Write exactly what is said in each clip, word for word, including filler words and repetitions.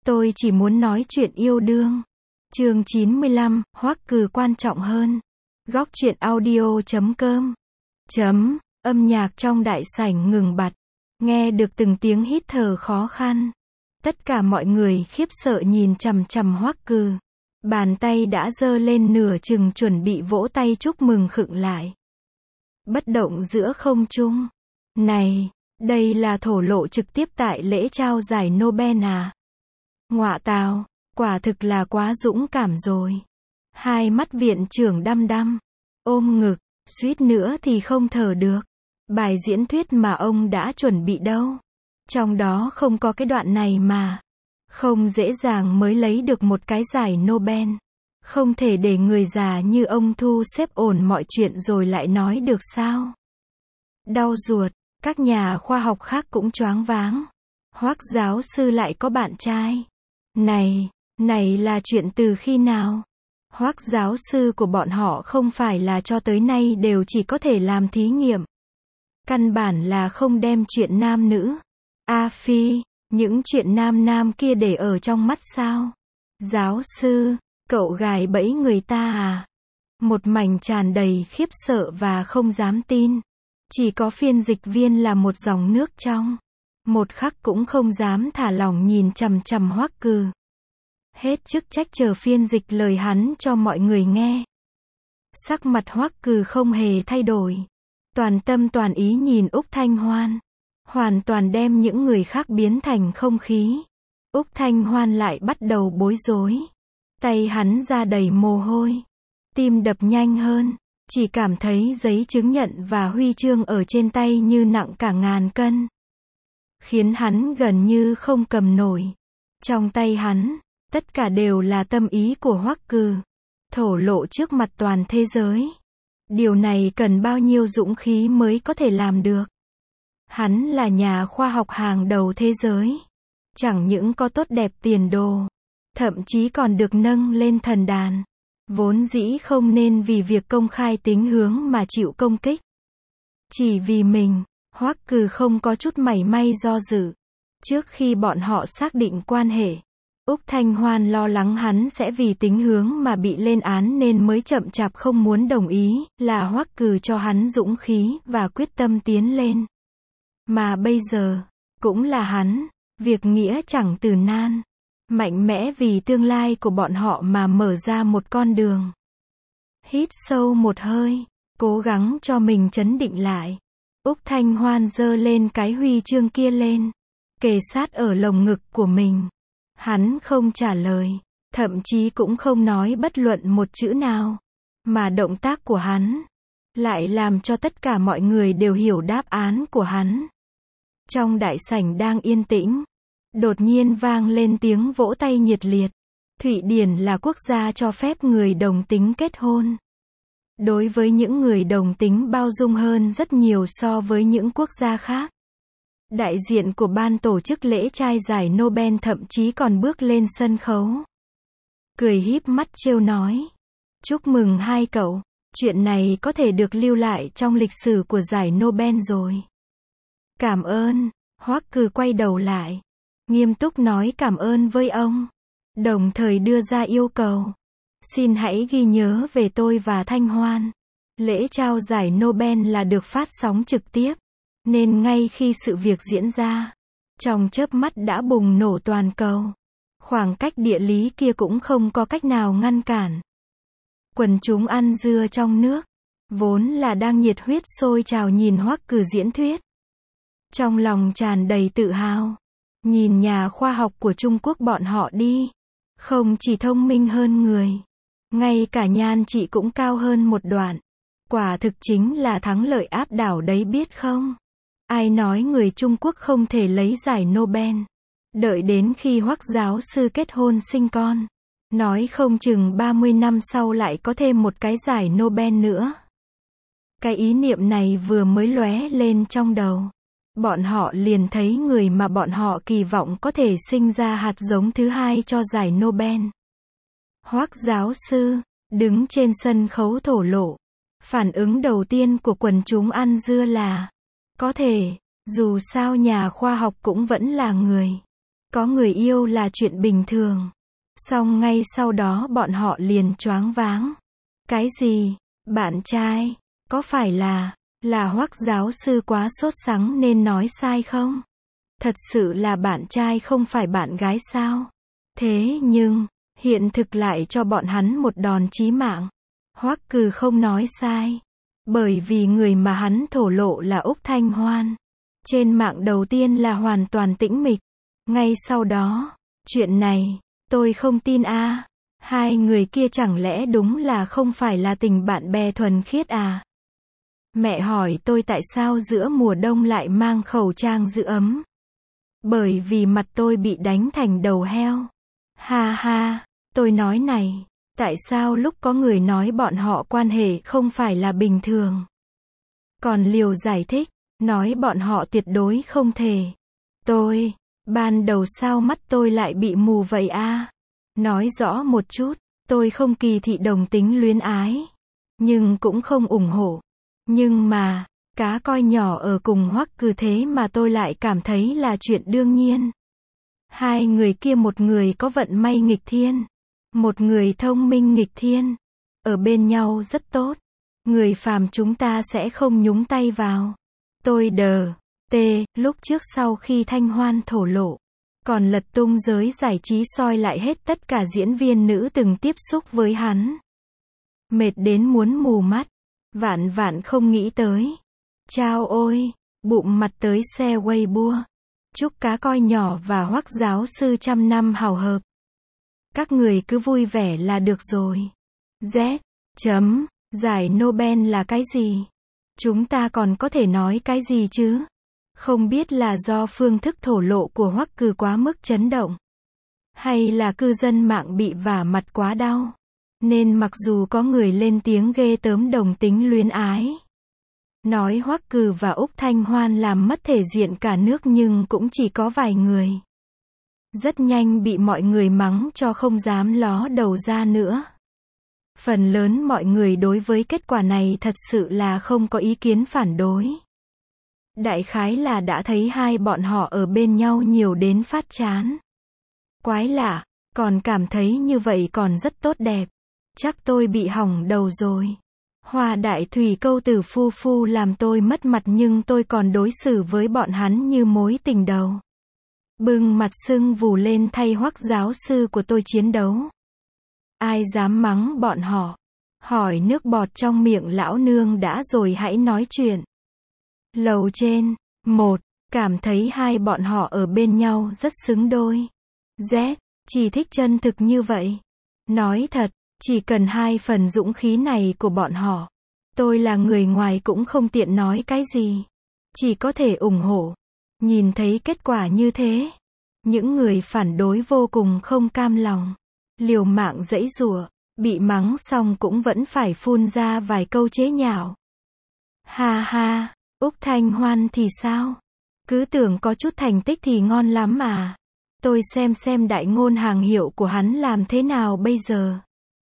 Tôi chỉ muốn nói chuyện yêu đương. Chương chín mươi lăm, Hoắc Cừ quan trọng hơn. Góc truyện audio chấm com. Chấm, âm nhạc trong đại sảnh ngừng bặt. Nghe được từng tiếng hít thở khó khăn. Tất cả mọi người khiếp sợ nhìn chằm chằm Hoắc Cừ. Bàn tay đã giơ lên nửa chừng chuẩn bị vỗ tay chúc mừng khựng lại. Bất động giữa không trung. Này, đây là thổ lộ trực tiếp tại lễ trao giải Nobel à? Ngọa tào, quả thực là quá dũng cảm rồi. Hai mắt viện trưởng đăm đăm, ôm ngực, suýt nữa thì không thở được. Bài diễn thuyết mà ông đã chuẩn bị đâu. Trong đó không có cái đoạn này mà. Không dễ dàng mới lấy được một cái giải Nobel. Không thể để người già như ông thu xếp ổn mọi chuyện rồi lại nói được sao? Đau ruột, các nhà khoa học khác cũng choáng váng. Hoắc giáo sư lại có bạn trai. Này, này là chuyện từ khi nào? Hoắc giáo sư của bọn họ không phải là cho tới nay đều chỉ có thể làm thí nghiệm. Căn bản là không đem chuyện nam nữ. A Phi, những chuyện nam nam kia để ở trong mắt sao? Giáo sư, cậu gài bẫy người ta à? Một mảnh tràn đầy khiếp sợ và không dám tin. Chỉ có phiên dịch viên là một dòng nước trong. Một khắc cũng không dám thả lỏng nhìn chằm chằm Hoắc Cừ. Hết chức trách chờ phiên dịch lời hắn cho mọi người nghe. Sắc mặt Hoắc Cừ không hề thay đổi. Toàn tâm toàn ý nhìn Úc Thanh Hoan. Hoàn toàn đem những người khác biến thành không khí. Úc Thanh Hoan lại bắt đầu bối rối. Tay hắn ra đầy mồ hôi. Tim đập nhanh hơn. Chỉ cảm thấy giấy chứng nhận và huy chương ở trên tay như nặng cả ngàn cân. Khiến hắn gần như không cầm nổi. Trong tay hắn, tất cả đều là tâm ý của Hoắc Cừ. Thổ lộ trước mặt toàn thế giới. Điều này cần bao nhiêu dũng khí mới có thể làm được. Hắn là nhà khoa học hàng đầu thế giới. Chẳng những có tốt đẹp tiền đồ, thậm chí còn được nâng lên thần đàn. Vốn dĩ không nên vì việc công khai tính hướng mà chịu công kích. Chỉ vì mình, Hoắc Cừ không có chút mảy may do dự. Trước khi bọn họ xác định quan hệ, Úc Thanh Hoan lo lắng hắn sẽ vì tính hướng mà bị lên án nên mới chậm chạp không muốn đồng ý, là Hoắc Cừ cho hắn dũng khí và quyết tâm tiến lên. Mà bây giờ, cũng là hắn, việc nghĩa chẳng từ nan. Mạnh mẽ vì tương lai của bọn họ mà mở ra một con đường. Hít sâu một hơi, cố gắng cho mình trấn định lại. Úc Thanh Hoan giơ lên cái huy chương kia lên, kề sát ở lồng ngực của mình. Hắn không trả lời, thậm chí cũng không nói bất luận một chữ nào. Mà động tác của hắn lại làm cho tất cả mọi người đều hiểu đáp án của hắn. Trong đại sảnh đang yên tĩnh, đột nhiên vang lên tiếng vỗ tay nhiệt liệt. Thụy Điển là quốc gia cho phép người đồng tính kết hôn. Đối với những người đồng tính bao dung hơn rất nhiều so với những quốc gia khác. Đại diện của ban tổ chức lễ trao giải Nobel thậm chí còn bước lên sân khấu. Cười híp mắt trêu nói. Chúc mừng hai cậu, chuyện này có thể được lưu lại trong lịch sử của giải Nobel rồi. Cảm ơn, Hoắc Cừ quay đầu lại. Nghiêm túc nói cảm ơn với ông. Đồng thời đưa ra yêu cầu. Xin hãy ghi nhớ về tôi và Thanh Hoan. Lễ trao giải Nobel là được phát sóng trực tiếp. Nên ngay khi sự việc diễn ra, trong chớp mắt đã bùng nổ toàn cầu. Khoảng cách địa lý kia cũng không có cách nào ngăn cản. Quần chúng ăn dưa trong nước, vốn là đang nhiệt huyết sôi trào nhìn Hoắc Cừ diễn thuyết. Trong lòng tràn đầy tự hào. Nhìn nhà khoa học của Trung Quốc bọn họ đi. Không chỉ thông minh hơn người, ngay cả nhan trị cũng cao hơn một đoạn. Quả thực chính là thắng lợi áp đảo đấy biết không? Ai nói người Trung Quốc không thể lấy giải Nobel? Đợi đến khi Hoắc giáo sư kết hôn sinh con, nói không chừng ba mươi năm sau lại có thêm một cái giải Nobel nữa. Cái ý niệm này vừa mới lóe lên trong đầu. Bọn họ liền thấy người mà bọn họ kỳ vọng có thể sinh ra hạt giống thứ hai cho giải Nobel. Hoắc giáo sư, đứng trên sân khấu thổ lộ. Phản ứng đầu tiên của quần chúng ăn dưa là, có thể, dù sao nhà khoa học cũng vẫn là người. Có người yêu là chuyện bình thường. Xong ngay sau đó bọn họ liền choáng váng. Cái gì? Bạn trai? Có phải là, là Hoắc giáo sư quá sốt sắng nên nói sai không? Thật sự là bạn trai không phải bạn gái sao? Thế nhưng, hiện thực lại cho bọn hắn một đòn chí mạng. Hoắc Cừ không nói sai. Bởi vì người mà hắn thổ lộ là Úc Thanh Hoan. Trên mạng đầu tiên là hoàn toàn tĩnh mịch. Ngay sau đó, chuyện này, tôi không tin a. Hai người kia chẳng lẽ đúng là không phải là tình bạn bè thuần khiết à? Mẹ hỏi tôi tại sao giữa mùa đông lại mang khẩu trang giữ ấm. Bởi vì mặt tôi bị đánh thành đầu heo. Ha ha, tôi nói này, tại sao lúc có người nói bọn họ quan hệ không phải là bình thường. Còn Liều giải thích, nói bọn họ tuyệt đối không thể. Tôi, ban đầu sao mắt tôi lại bị mù vậy a? Nói rõ một chút, tôi không kỳ thị đồng tính luyến ái. Nhưng cũng không ủng hộ. Nhưng mà, cá coi nhỏ ở cùng Hoắc Cừ thế mà tôi lại cảm thấy là chuyện đương nhiên. Hai người kia một người có vận may nghịch thiên. Một người thông minh nghịch thiên. Ở bên nhau rất tốt. Người phàm chúng ta sẽ không nhúng tay vào. Tôi đờ, tê, lúc trước sau khi Thanh Hoan thổ lộ. Còn lật tung giới giải trí soi lại hết tất cả diễn viên nữ từng tiếp xúc với hắn. Mệt đến muốn mù mắt. Vạn vạn không nghĩ tới. Chao ôi, bụng mặt tới xe Weibo. Chúc cá coi nhỏ và Hoắc giáo sư trăm năm hào hợp. Các người cứ vui vẻ là được rồi. Z. Chấm. Giải Nobel là cái gì? Chúng ta còn có thể nói cái gì chứ? Không biết là do phương thức thổ lộ của Hoắc Cừ quá mức chấn động. Hay là cư dân mạng bị vả mặt quá đau. Nên mặc dù có người lên tiếng ghê tởm đồng tính luyến ái. Nói Hoắc Cừ và Úc Thanh Hoan làm mất thể diện cả nước nhưng cũng chỉ có vài người. Rất nhanh bị mọi người mắng cho không dám ló đầu ra nữa. Phần lớn mọi người đối với kết quả này thật sự là không có ý kiến phản đối. Đại khái là đã thấy hai bọn họ ở bên nhau nhiều đến phát chán. Quái lạ, còn cảm thấy như vậy còn rất tốt đẹp. Chắc tôi bị hỏng đầu rồi. Hoa đại thủy câu tử phu phu làm tôi mất mặt nhưng tôi còn đối xử với bọn hắn như mối tình đầu. Bưng mặt sưng vù lên thay Hoắc giáo sư của tôi chiến đấu. Ai dám mắng bọn họ? Hỏi nước bọt trong miệng lão nương đã rồi hãy nói chuyện. Lầu trên, một, cảm thấy hai bọn họ ở bên nhau rất xứng đôi. Z, chỉ thích chân thực như vậy. Nói thật, chỉ cần hai phần dũng khí này của bọn họ. Tôi là người ngoài cũng không tiện nói cái gì. Chỉ có thể ủng hộ. Nhìn thấy kết quả như thế. Những người phản đối vô cùng không cam lòng. Liều mạng giãy giụa, bị mắng xong cũng vẫn phải phun ra vài câu chế nhạo. Ha ha, Úc Thanh Hoan thì sao? Cứ tưởng có chút thành tích thì ngon lắm mà. Tôi xem xem đại ngôn hàng hiệu của hắn làm thế nào bây giờ.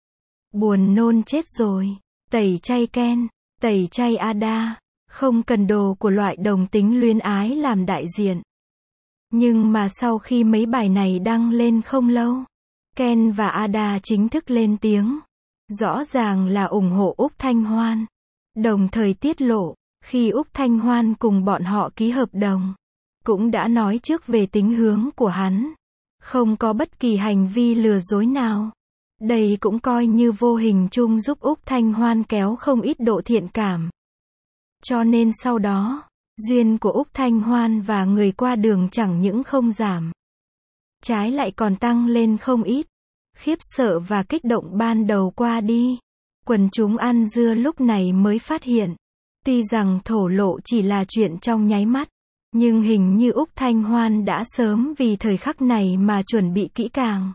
Buồn nôn chết rồi. Tẩy chay Ken, tẩy chay Ada. Không cần đồ của loại đồng tính luyến ái làm đại diện. Nhưng mà sau khi mấy bài này đăng lên không lâu, Ken và Ada chính thức lên tiếng. Rõ ràng là ủng hộ Úc Thanh Hoan. Đồng thời tiết lộ, khi Úc Thanh Hoan cùng bọn họ ký hợp đồng, cũng đã nói trước về tính hướng của hắn. Không có bất kỳ hành vi lừa dối nào. Đây cũng coi như vô hình chung giúp Úc Thanh Hoan kéo không ít độ thiện cảm. Cho nên sau đó, duyên của Úc Thanh Hoan và người qua đường chẳng những không giảm. Trái lại còn tăng lên không ít. Khiếp sợ và kích động ban đầu qua đi. Quần chúng ăn dưa lúc này mới phát hiện. Tuy rằng thổ lộ chỉ là chuyện trong nháy mắt. Nhưng hình như Úc Thanh Hoan đã sớm vì thời khắc này mà chuẩn bị kỹ càng.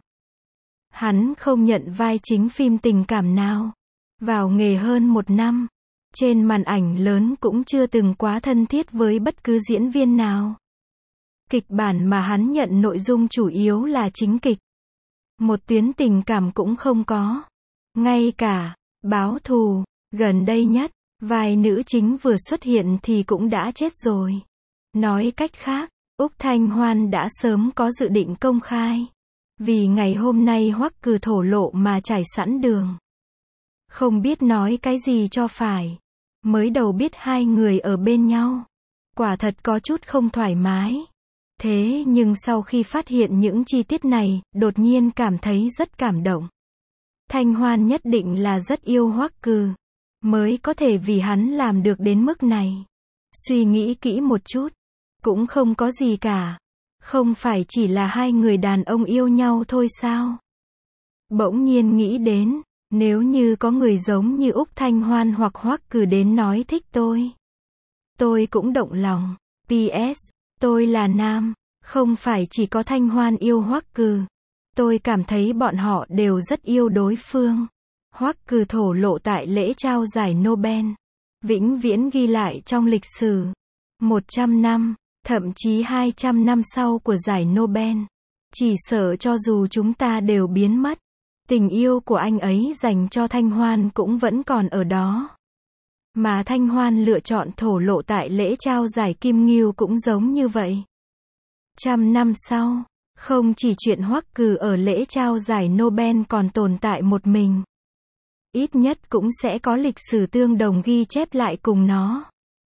Hắn không nhận vai chính phim tình cảm nào. Vào nghề hơn một năm. Trên màn ảnh lớn cũng chưa từng quá thân thiết với bất cứ diễn viên nào. Kịch bản mà hắn nhận nội dung chủ yếu là chính kịch. Một tuyến tình cảm cũng không có. Ngay cả báo thù, gần đây nhất, vai nữ chính vừa xuất hiện thì cũng đã chết rồi. Nói cách khác, Úc Thanh Hoan đã sớm có dự định công khai. Vì ngày hôm nay Hoắc Cừ thổ lộ mà trải sẵn đường. Không biết nói cái gì cho phải. Mới đầu biết hai người ở bên nhau. Quả thật có chút không thoải mái. Thế nhưng sau khi phát hiện những chi tiết này, đột nhiên cảm thấy rất cảm động. Thanh Hoan nhất định là rất yêu Hoắc Cừ. Mới có thể vì hắn làm được đến mức này. Suy nghĩ kỹ một chút. Cũng không có gì cả. Không phải chỉ là hai người đàn ông yêu nhau thôi sao? Bỗng nhiên nghĩ đến, nếu như có người giống như Úc Thanh Hoan hoặc Hoắc Cừ đến nói thích tôi. Tôi cũng động lòng. pê ét. Tôi là nam. Không phải chỉ có Thanh Hoan yêu Hoắc Cừ. Tôi cảm thấy bọn họ đều rất yêu đối phương. Hoắc Cừ thổ lộ tại lễ trao giải Nobel. Vĩnh viễn ghi lại trong lịch sử. một trăm năm, thậm chí hai trăm năm sau của giải Nobel. Chỉ sợ cho dù chúng ta đều biến mất. Tình yêu của anh ấy dành cho Thanh Hoan cũng vẫn còn ở đó. Mà Thanh Hoan lựa chọn thổ lộ tại lễ trao giải Kim Ngưu cũng giống như vậy. Trăm năm sau, không chỉ chuyện Hoắc Cừ ở lễ trao giải Nobel còn tồn tại một mình. Ít nhất cũng sẽ có lịch sử tương đồng ghi chép lại cùng nó.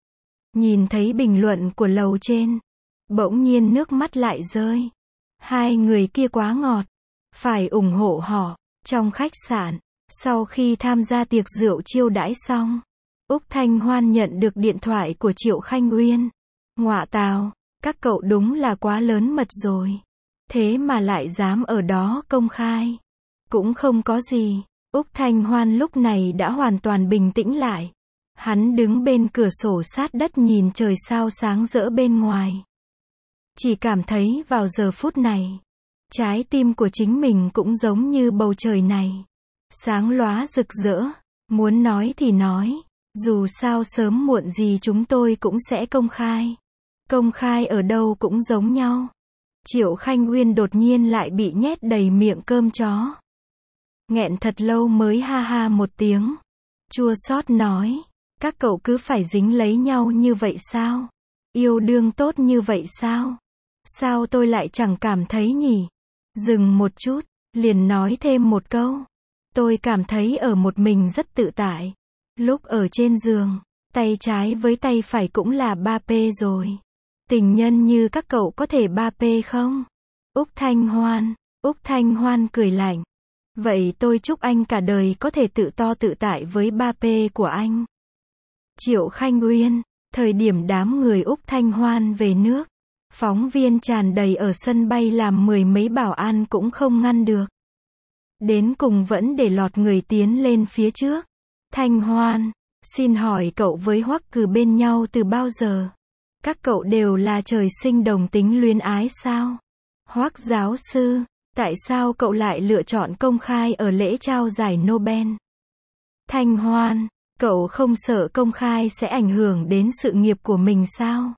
Nhìn thấy bình luận của lầu trên. Bỗng nhiên nước mắt lại rơi. Hai người kia quá ngọt. Phải ủng hộ họ. Trong khách sạn, sau khi tham gia tiệc rượu chiêu đãi xong, Úc Thanh Hoan nhận được điện thoại của Triệu Khanh Uyên. Ngọa tào, các cậu đúng là quá lớn mật rồi. Thế mà lại dám ở đó công khai. Cũng không có gì. Úc Thanh Hoan lúc này đã hoàn toàn bình tĩnh lại. Hắn đứng bên cửa sổ sát đất nhìn trời sao sáng rỡ bên ngoài. Chỉ cảm thấy vào giờ phút này, trái tim của chính mình cũng giống như bầu trời này. Sáng lóa rực rỡ. Muốn nói thì nói. Dù sao sớm muộn gì chúng tôi cũng sẽ công khai. Công khai ở đâu cũng giống nhau. Triệu Khanh Uyên đột nhiên lại bị nhét đầy miệng cơm chó. Nghẹn thật lâu mới ha ha một tiếng. Chua xót nói. Các cậu cứ phải dính lấy nhau như vậy sao? Yêu đương tốt như vậy sao? Sao tôi lại chẳng cảm thấy nhỉ? Dừng một chút, liền nói thêm một câu. Tôi cảm thấy ở một mình rất tự tại. Lúc ở trên giường, tay trái với tay phải cũng là ba pê rồi. Tình nhân như các cậu có thể ba pê không? Úc Thanh Hoan. Úc Thanh Hoan cười lạnh. Vậy tôi chúc anh cả đời có thể tự to tự tại với ba pê của anh. Triệu Khanh Uyên. Thời điểm đám người Úc Thanh Hoan về nước, phóng viên tràn đầy ở sân bay làm mười mấy bảo an cũng không ngăn được. Đến cùng vẫn để lọt người tiến lên phía trước. Thanh Hoan, xin hỏi cậu với Hoắc Cừ bên nhau từ bao giờ? Các cậu đều là trời sinh đồng tính luyến ái sao? Hoắc giáo sư, tại sao cậu lại lựa chọn công khai ở lễ trao giải Nobel? Thanh Hoan, cậu không sợ công khai sẽ ảnh hưởng đến sự nghiệp của mình sao?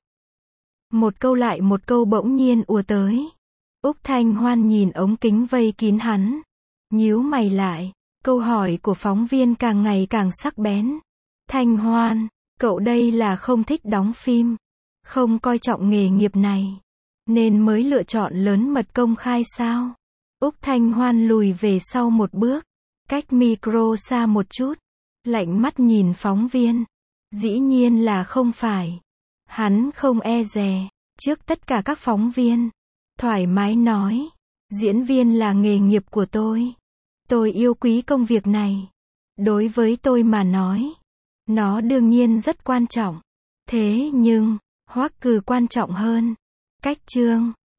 Một câu lại một câu bỗng nhiên ùa tới. Úc Thanh Hoan nhìn ống kính vây kín hắn. Nhíu mày lại. Câu hỏi của phóng viên càng ngày càng sắc bén. Thanh Hoan, cậu đây là không thích đóng phim, không coi trọng nghề nghiệp này, nên mới lựa chọn lớn mật công khai sao? Úc Thanh Hoan lùi về sau một bước, cách micro xa một chút, lạnh mắt nhìn phóng viên. Dĩ nhiên là không phải. Hắn không e dè, trước tất cả các phóng viên. Thoải mái nói, diễn viên là nghề nghiệp của tôi. Tôi yêu quý công việc này. Đối với tôi mà nói, nó đương nhiên rất quan trọng. Thế nhưng, Hoắc Cừ quan trọng hơn. Cách chương